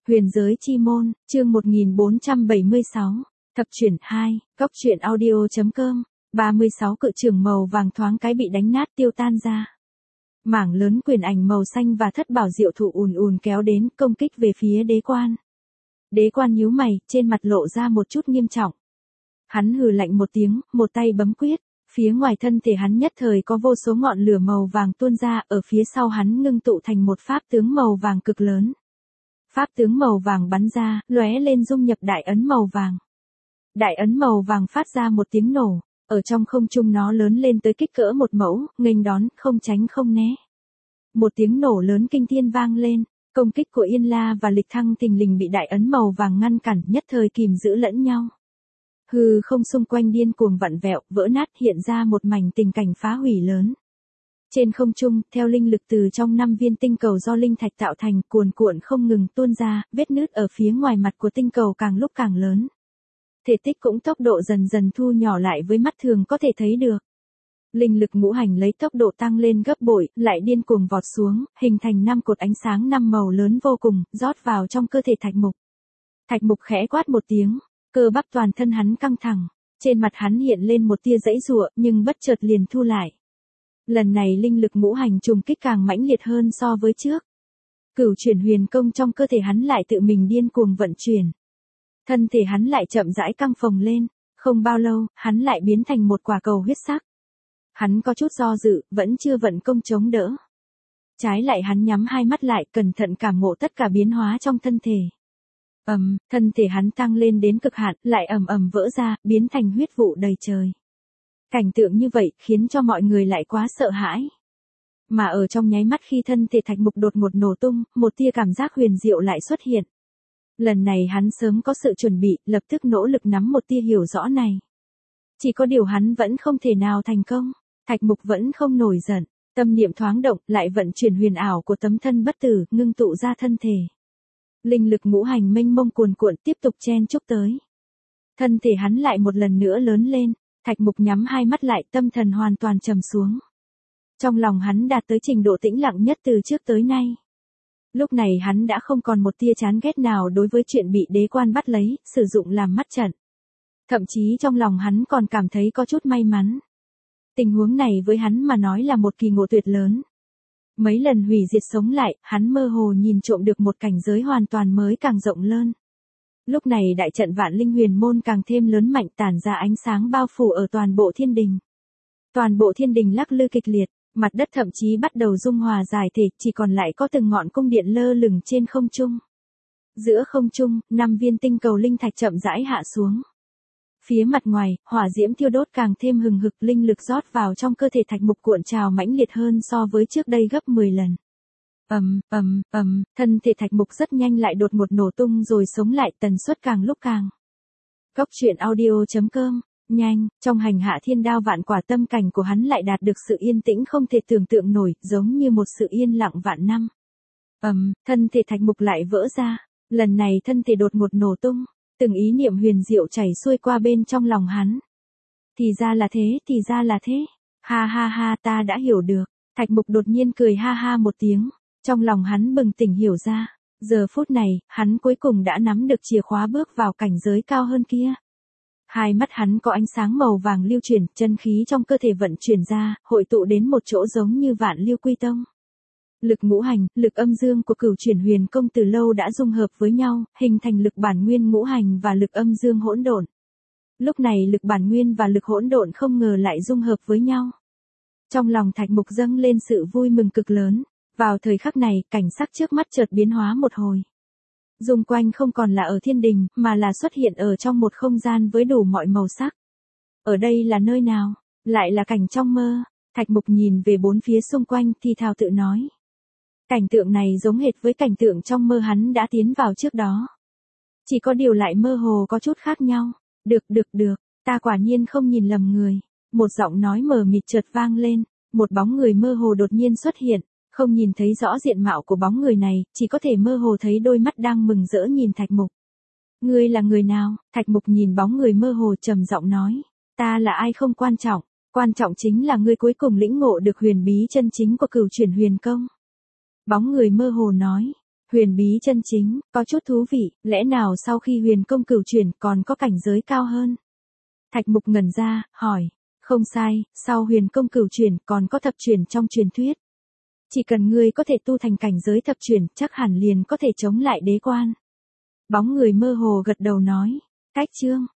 Huyền giới chi môn, chương 1476, thập chuyển 2, cốc truyện audio.com, 36 cự trường màu vàng thoáng cái bị đánh nát tiêu tan ra. Mảng lớn quyền ảnh màu xanh và thất bảo diệu thụ ùn ùn kéo đến công kích về phía đế quan. Đế quan nhíu mày, trên mặt lộ ra một chút nghiêm trọng. Hắn hừ lạnh một tiếng, một tay bấm quyết, phía ngoài thân thể hắn nhất thời có vô số ngọn lửa màu vàng tuôn ra, ở phía sau hắn ngưng tụ thành một pháp tướng màu vàng cực lớn. Pháp tướng màu vàng bắn ra, lóe lên dung nhập đại ấn màu vàng. Đại ấn màu vàng phát ra một tiếng nổ, ở trong không trung nó lớn lên tới kích cỡ một mẫu, nghênh đón, không tránh không né. Một tiếng nổ lớn kinh thiên vang lên, công kích của Yên La và Lịch Thăng thình lình bị đại ấn màu vàng ngăn cản, nhất thời kìm giữ lẫn nhau. Hư không xung quanh điên cuồng vặn vẹo, vỡ nát, hiện ra một mảnh tình cảnh phá hủy lớn. Trên không trung, theo linh lực từ trong 5 viên tinh cầu do linh thạch tạo thành, cuồn cuộn không ngừng tuôn ra, vết nứt ở phía ngoài mặt của tinh cầu càng lúc càng lớn. Thể tích cũng tốc độ dần dần thu nhỏ lại với mắt thường có thể thấy được. Linh lực ngũ hành lấy tốc độ tăng lên gấp bội, lại điên cuồng vọt xuống, hình thành 5 cột ánh sáng 5 màu lớn vô cùng, rót vào trong cơ thể Thạch Mục. Thạch Mục khẽ quát một tiếng, cơ bắp toàn thân hắn căng thẳng, trên mặt hắn hiện lên một tia giãy giụa, nhưng bất chợt liền thu lại. Lần này linh lực ngũ hành trùng kích càng mãnh liệt hơn so với trước. Cửu chuyển huyền công trong cơ thể hắn lại tự mình điên cuồng vận chuyển. Thân thể hắn lại chậm rãi căng phồng lên, không bao lâu, hắn lại biến thành một quả cầu huyết sắc. Hắn có chút do dự, vẫn chưa vận công chống đỡ. Trái lại hắn nhắm hai mắt lại, cẩn thận cảm ngộ tất cả biến hóa trong thân thể. Thân thể hắn tăng lên đến cực hạn, lại ầm vỡ ra, biến thành huyết vụ đầy trời. Cảnh tượng như vậy khiến cho mọi người lại quá sợ hãi. Mà ở trong nháy mắt khi thân thể Thạch Mục đột ngột nổ tung, một tia cảm giác huyền diệu lại xuất hiện. Lần này hắn sớm có sự chuẩn bị, lập tức nỗ lực nắm một tia hiểu rõ này. Chỉ có điều hắn vẫn không thể nào thành công. Thạch Mục vẫn không nổi giận, tâm niệm thoáng động, lại vận chuyển huyền ảo của tấm thân bất tử, ngưng tụ ra thân thể. Linh lực ngũ hành mênh mông cuồn cuộn tiếp tục chen chúc tới. Thân thể hắn lại một lần nữa lớn lên, Thạch Mục nhắm hai mắt lại, tâm thần hoàn toàn trầm xuống. Trong lòng hắn đạt tới trình độ tĩnh lặng nhất từ trước tới nay. Lúc này hắn đã không còn một tia chán ghét nào đối với chuyện bị đế quan bắt lấy, sử dụng làm mắt trận. Thậm chí trong lòng hắn còn cảm thấy có chút may mắn. Tình huống này với hắn mà nói là một kỳ ngộ tuyệt lớn. Mấy lần hủy diệt sống lại, hắn mơ hồ nhìn trộm được một cảnh giới hoàn toàn mới càng rộng lớn. Lúc này đại trận Vạn Linh Huyền Môn càng thêm lớn mạnh, tản ra ánh sáng bao phủ ở toàn bộ thiên đình. Toàn bộ thiên đình lắc lư kịch liệt, mặt đất thậm chí bắt đầu dung hòa giải thể, chỉ còn lại có từng ngọn cung điện lơ lửng trên không trung. Giữa không trung, 5 viên tinh cầu linh thạch chậm rãi hạ xuống. Phía mặt ngoài, hỏa diễm thiêu đốt càng thêm hừng hực, linh lực rót vào trong cơ thể Thạch Mục cuộn trào mãnh liệt hơn so với trước đây gấp 10 lần. Thân thể Thạch Mục rất nhanh lại đột ngột nổ tung rồi sống lại, tần suất càng lúc càng. Cốc truyện audio.com, nhanh, trong hành hạ thiên đao vạn quả, tâm cảnh của hắn lại đạt được sự yên tĩnh không thể tưởng tượng nổi, giống như một sự yên lặng vạn năm. Thân thể Thạch Mục lại vỡ ra, lần này thân thể đột ngột nổ tung, từng ý niệm huyền diệu chảy xuôi qua bên trong lòng hắn. Thì ra là thế, ha ha ha, ta đã hiểu được. Thạch Mục đột nhiên cười ha ha một tiếng, trong lòng hắn bừng tỉnh hiểu ra, giờ phút này, hắn cuối cùng đã nắm được chìa khóa bước vào cảnh giới cao hơn kia. Hai mắt hắn có ánh sáng màu vàng lưu chuyển, chân khí trong cơ thể vận chuyển ra, hội tụ đến một chỗ giống như Vạn Lưu Quy Tông. Lực ngũ hành, lực âm dương của Cửu chuyển huyền công từ lâu đã dung hợp với nhau, hình thành lực bản nguyên ngũ hành và lực âm dương hỗn độn. Lúc này lực bản nguyên và lực hỗn độn không ngờ lại dung hợp với nhau. Trong lòng Thạch Mục dâng lên sự vui mừng cực lớn, vào thời khắc này, cảnh sắc trước mắt chợt biến hóa một hồi. Xung quanh không còn là ở thiên đình, mà là xuất hiện ở trong một không gian với đủ mọi màu sắc. Ở đây là nơi nào? Lại là cảnh trong mơ. Thạch Mục nhìn về bốn phía xung quanh, thì thào tự nói. Cảnh tượng này giống hệt với cảnh tượng trong mơ hắn đã tiến vào trước đó. Chỉ có điều lại mơ hồ có chút khác nhau. Được, ta quả nhiên không nhìn lầm người. Một giọng nói mờ mịt chợt vang lên, một bóng người mơ hồ đột nhiên xuất hiện, không nhìn thấy rõ diện mạo của bóng người này, chỉ có thể mơ hồ thấy đôi mắt đang mừng rỡ nhìn Thạch Mục. Ngươi là người nào? Thạch Mục nhìn bóng người mơ hồ trầm giọng nói, ta là ai không quan trọng chính là ngươi cuối cùng lĩnh ngộ được huyền bí chân chính của Cửu chuyển huyền công. Bóng người mơ hồ nói, Huyền bí chân chính, có chút thú vị, lẽ nào sau khi huyền công cửu chuyển còn có cảnh giới cao hơn? Thạch Mục ngẩn ra, hỏi. Không sai, sau huyền công cửu chuyển còn có thập chuyển trong truyền thuyết. Chỉ cần ngươi có thể tu thành cảnh giới thập chuyển, chắc hẳn liền có thể chống lại đế quan. Bóng người mơ hồ gật đầu nói. Cách chương.